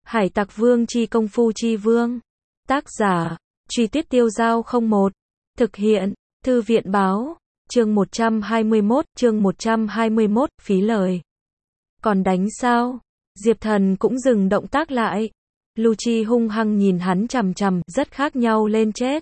Hải Tặc Vương chi công phu chi vương. Tác giả, Truy Tuyết Tiêu Dao 01. Thực hiện, Thư viện báo. Chương 121, phí lời. Còn đánh sao? Diệp Thần cũng dừng động tác lại. Lucci hung hăng nhìn hắn chằm chằm, rất khác nhau lên chết.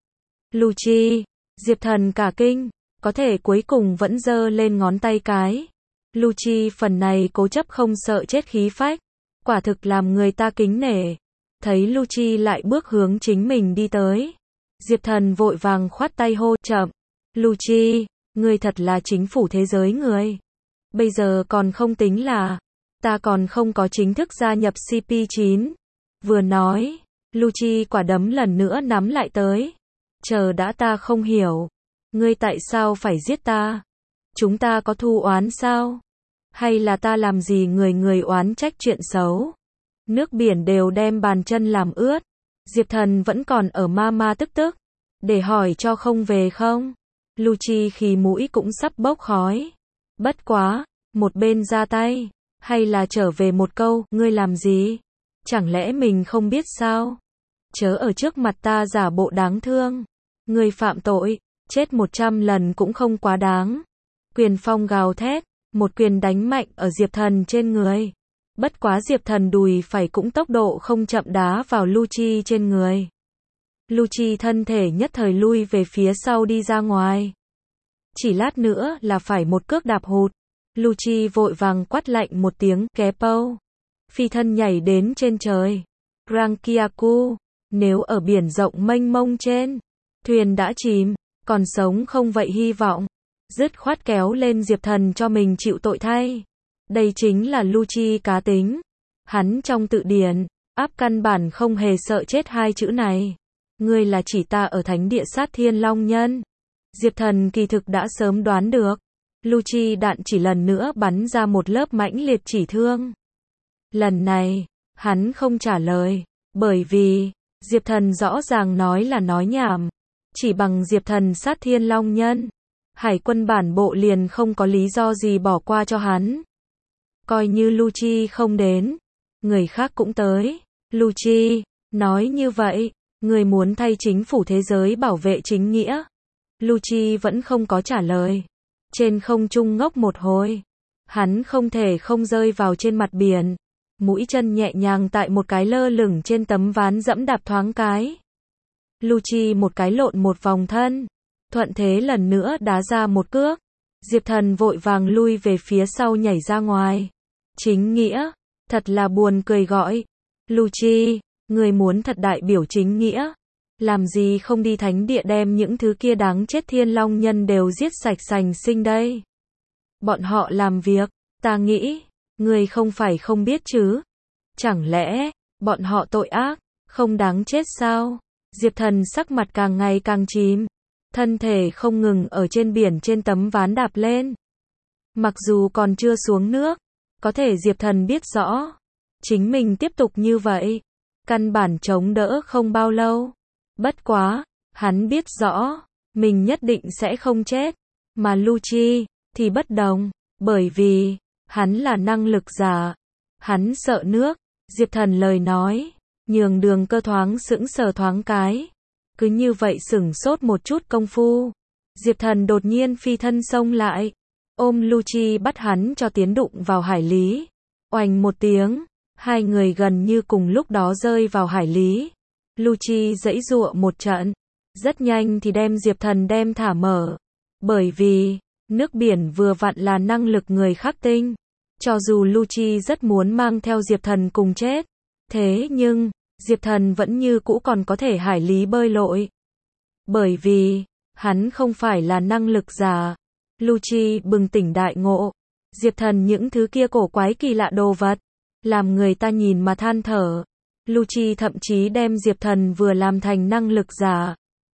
Lucci, Diệp Thần cả kinh, có thể cuối cùng vẫn giơ lên ngón tay cái. Lucci phần này cố chấp không sợ chết khí phách, quả thực làm người ta kính nể. Thấy Lucci lại bước hướng chính mình đi tới, Diệp Thần vội vàng khoát tay hô, chậm. Lucci, ngươi thật là chính phủ thế giới người. Bây giờ còn không tính là, ta còn không có chính thức gia nhập CP9. Vừa nói, Lucci quả đấm lần nữa nắm lại tới. Chờ đã, ta không hiểu. Ngươi tại sao phải giết ta? Chúng ta có thù oán sao? Hay là ta làm gì người oán trách chuyện xấu? Nước biển đều đem bàn chân làm ướt. Diệp Thần vẫn còn ở ma tức. Để hỏi cho không về không? Lucci khi mũi cũng sắp bốc khói. Bất quá, một bên ra tay, hay là trở về một câu, ngươi làm gì? Chẳng lẽ mình không biết sao? Chớ ở trước mặt ta giả bộ đáng thương. Ngươi phạm tội, chết 100 lần cũng không quá đáng. Quyền phong gào thét, một quyền đánh mạnh ở Diệp Thần trên người. Bất quá Diệp Thần đùi phải cũng tốc độ không chậm đá vào Lucci trên người. Lucci thân thể nhất thời lui về phía sau đi ra ngoài. Chỉ lát nữa là phải một cước đạp hụt. Lucci vội vàng quát lạnh một tiếng, Kepo. Phi thân nhảy đến trên trời. Rankiaku, nếu ở biển rộng mênh mông trên, thuyền đã chìm, còn sống không vậy hy vọng. Dứt khoát kéo lên Diệp Thần cho mình chịu tội thay. Đây chính là Lucci cá tính. Hắn trong tự điển, áp căn bản không hề sợ chết hai chữ này. Ngươi là chỉ ta ở thánh địa sát thiên long nhân. Diệp Thần kỳ thực đã sớm đoán được. Lucci đạn chỉ lần nữa bắn ra một lớp mãnh liệt chỉ thương. Lần này, hắn không trả lời, bởi vì, Diệp Thần rõ ràng nói là nói nhảm. Chỉ bằng Diệp Thần sát thiên long nhân, Hải quân bản bộ liền không có lý do gì bỏ qua cho hắn. Coi như Lucci không đến, người khác cũng tới. Lucci, nói như vậy, người muốn thay chính phủ thế giới bảo vệ chính nghĩa. Lucci vẫn không có trả lời. Trên không trung ngốc một hồi. Hắn không thể không rơi vào trên mặt biển. Mũi chân nhẹ nhàng tại một cái lơ lửng trên tấm ván dẫm đạp thoáng cái. Lucci một cái lộn một vòng thân. Thuận thế lần nữa đá ra một cước. Diệp Thần vội vàng lui về phía sau nhảy ra ngoài. Chính nghĩa, thật là buồn cười gọi. Lucci, người muốn thật đại biểu chính nghĩa. Làm gì không đi thánh địa đem những thứ kia đáng chết thiên long nhân đều giết sạch sành sinh đây. Bọn họ làm việc, ta nghĩ, người không phải không biết chứ. Chẳng lẽ, bọn họ tội ác, không đáng chết sao? Diệp Thần sắc mặt càng ngày càng chìm. Thân thể không ngừng ở trên biển trên tấm ván đạp lên. Mặc dù còn chưa xuống nước, có thể Diệp Thần biết rõ. Chính mình tiếp tục như vậy, căn bản chống đỡ không bao lâu. Bất quá, hắn biết rõ, mình nhất định sẽ không chết. Mà Lucci, thì bất đồng, bởi vì, hắn là năng lực giả. Hắn sợ nước. Diệp Thần lời nói, nhường Đường Cơ thoáng sững sờ thoáng cái. Cứ như vậy sửng sốt một chút công phu. Diệp Thần đột nhiên phi thân xông lại. Ôm Lucci bắt hắn cho tiến đụng vào hải lý. Oành một tiếng, hai người gần như cùng lúc đó rơi vào hải lý. Lucci giãy giụa một trận, rất nhanh thì đem Diệp Thần đem thả mở. Bởi vì, nước biển vừa vặn là năng lực người khắc tinh. Cho dù Lucci rất muốn mang theo Diệp Thần cùng chết, thế nhưng, Diệp Thần vẫn như cũ còn có thể hải lý bơi lội. Bởi vì, hắn không phải là năng lực giả. Lucci bừng tỉnh đại ngộ. Diệp Thần những thứ kia cổ quái kỳ lạ đồ vật, làm người ta nhìn mà than thở. Lucci thậm chí đem Diệp Thần vừa làm thành năng lực giả.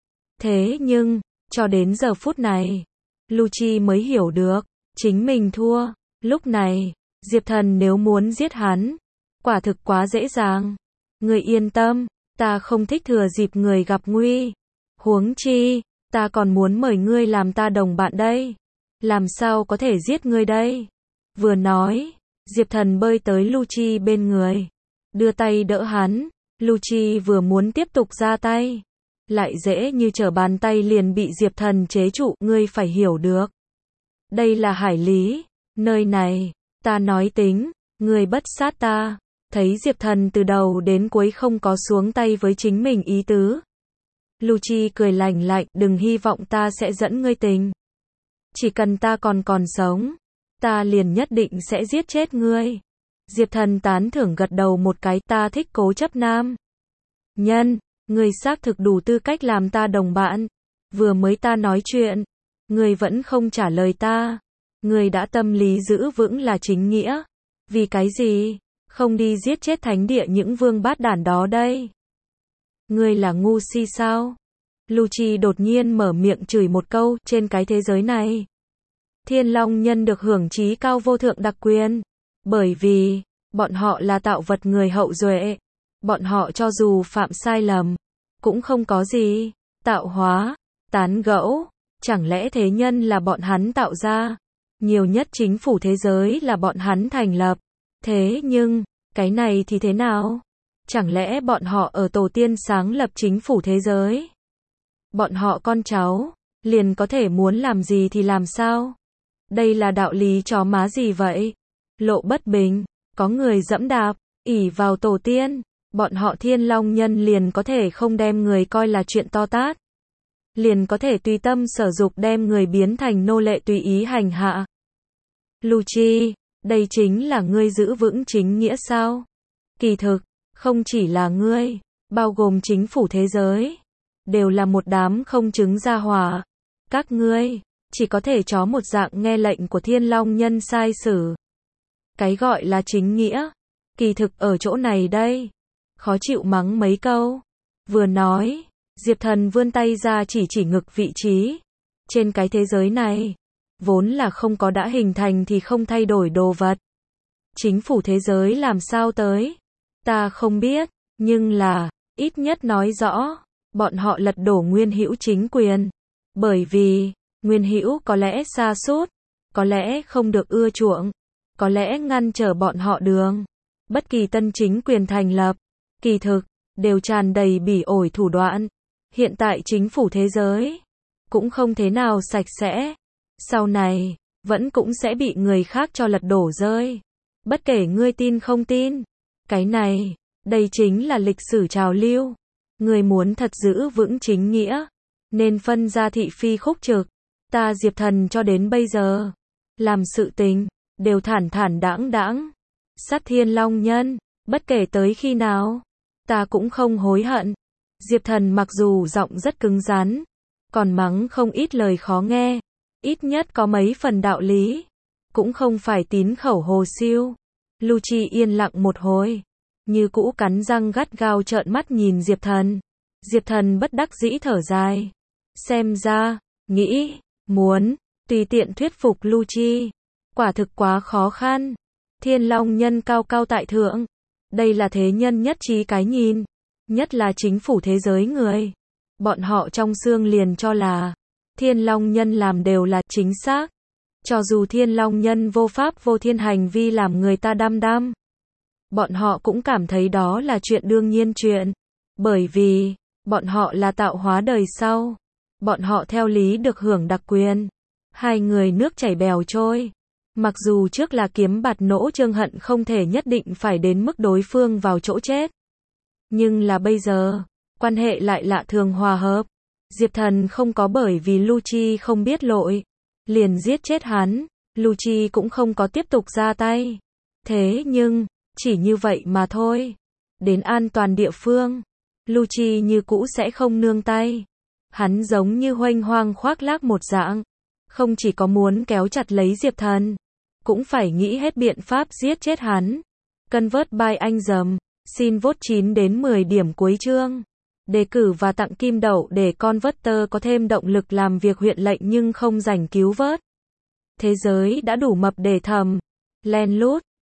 Thế nhưng, cho đến giờ phút này, Lucci mới hiểu được, chính mình thua. Lúc này, Diệp Thần nếu muốn giết hắn, quả thực quá dễ dàng. Ngươi yên tâm, ta không thích thừa dịp người gặp nguy. Huống chi, ta còn muốn mời ngươi làm ta đồng bạn đây. Làm sao có thể giết ngươi đây? Vừa nói, Diệp Thần bơi tới Lucci bên người. đưa tay đỡ hắn. Lucci vừa muốn tiếp tục ra tay, lại dễ như trở bàn tay liền bị Diệp Thần chế trụ, ngươi phải hiểu được. Đây là hải lý, nơi này, ta nói tính, ngươi bất sát ta. Thấy Diệp Thần từ đầu đến cuối không có xuống tay với chính mình ý tứ. Lucci cười lạnh lạnh, đừng hy vọng ta sẽ dẫn ngươi tình. Chỉ cần ta còn sống, ta liền nhất định sẽ giết chết ngươi. Diệp Thần tán thưởng gật đầu một cái, ta thích cố chấp nam nhân, ngươi xác thực đủ tư cách làm ta đồng bạn. Vừa mới ta nói chuyện, ngươi vẫn không trả lời ta. Ngươi đã tâm lý giữ vững là chính nghĩa. Vì cái gì? Không đi giết chết thánh địa những vương bát đản đó đây. Ngươi là ngu si sao? Lucci đột nhiên mở miệng chửi một câu, trên cái thế giới này. Thiên Long nhân được hưởng trí cao vô thượng đặc quyền. Bởi vì, bọn họ là tạo vật người hậu duệ. Bọn họ cho dù phạm sai lầm, cũng không có gì. Tạo hóa, tán gẫu, chẳng lẽ thế nhân là bọn hắn tạo ra? Nhiều nhất chính phủ thế giới là bọn hắn thành lập. Thế nhưng, cái này thì thế nào? Chẳng lẽ bọn họ ở tổ tiên sáng lập chính phủ thế giới? Bọn họ con cháu, liền có thể muốn làm gì thì làm sao? Đây là đạo lý chó má gì vậy? Lộ bất bình, có người dẫm đạp, ỷ vào tổ tiên, bọn họ Thiên Long nhân liền có thể không đem người coi là chuyện to tát. Liền có thể tùy tâm sở dục đem người biến thành nô lệ tùy ý hành hạ. Lucci, đây chính là ngươi giữ vững chính nghĩa sao? Kỳ thực, không chỉ là ngươi, bao gồm chính phủ thế giới, đều là một đám không chứng gia hỏa. Các ngươi, chỉ có thể chó một dạng nghe lệnh của Thiên Long nhân sai sử. Cái gọi là chính nghĩa, kỳ thực ở chỗ này đây. Khó chịu mắng mấy câu. Vừa nói, Diệp Thần vươn tay ra chỉ ngực vị trí. Trên cái thế giới này, vốn là không có đã hình thành thì không thay đổi đồ vật. Chính phủ thế giới làm sao tới? Ta không biết, nhưng là, ít nhất nói rõ, bọn họ lật đổ Nguyên Hữu chính quyền. Bởi vì, Nguyên Hữu có lẽ sa sút, có lẽ không được ưa chuộng, có lẽ ngăn trở bọn họ đường. Bất kỳ tân chính quyền thành lập, kỳ thực, đều tràn đầy bỉ ổi thủ đoạn. Hiện tại chính phủ thế giới, cũng không thế nào sạch sẽ. Sau này, vẫn cũng sẽ bị người khác cho lật đổ rơi. Bất kể ngươi tin không tin. Cái này, đây chính là lịch sử trào lưu. Ngươi muốn thật giữ vững chính nghĩa, nên phân ra thị phi khúc trực. Ta Diệp Thần cho đến bây giờ, làm sự tình, đều thản thản đãng đãng. Sát Thiên Long nhân, bất kể tới khi nào, ta cũng không hối hận. Diệp Thần mặc dù giọng rất cứng rắn, còn mắng không ít lời khó nghe, ít nhất có mấy phần đạo lý, cũng không phải tín khẩu hồ siêu. Lucci yên lặng một hồi, như cũ cắn răng gắt gao trợn mắt nhìn Diệp Thần. Diệp Thần bất đắc dĩ thở dài. Xem ra, nghĩ, muốn, tùy tiện thuyết phục Lucci, quả thực quá khó khăn. Thiên Long nhân cao cao tại thượng, đây là thế nhân nhất trí cái nhìn, nhất là chính phủ thế giới người. Bọn họ trong xương liền cho là, Thiên Long nhân làm đều là chính xác. Cho dù Thiên Long nhân vô pháp vô thiên hành vi làm người ta đăm đăm, bọn họ cũng cảm thấy đó là chuyện đương nhiên chuyện. Bởi vì, bọn họ là tạo hóa đời sau. Bọn họ theo lý được hưởng đặc quyền. Hai người nước chảy bèo trôi. Mặc dù trước là kiếm bạt nỗ Trương hận không thể nhất định phải đến mức đối phương vào chỗ chết. Nhưng là bây giờ, quan hệ lại lạ thường hòa hợp. Diệp Thần không có bởi vì Lucci không biết lỗi, liền giết chết hắn. Lucci cũng không có tiếp tục ra tay. Thế nhưng, chỉ như vậy mà thôi. Đến an toàn địa phương, Lucci như cũ sẽ không nương tay. Hắn giống như huênh hoang khoác lác một dạng. Không chỉ có muốn kéo chặt lấy Diệp Thần, cũng phải nghĩ hết biện pháp giết chết hắn. Convert by anh dầm. Xin vote 9 đến 10 điểm cuối chương. Đề cử và tặng kim đậu để Converter có thêm động lực làm việc huyện lệnh nhưng không rảnh cứu vớt. Thế giới đã đủ mập để thầm. Len lút.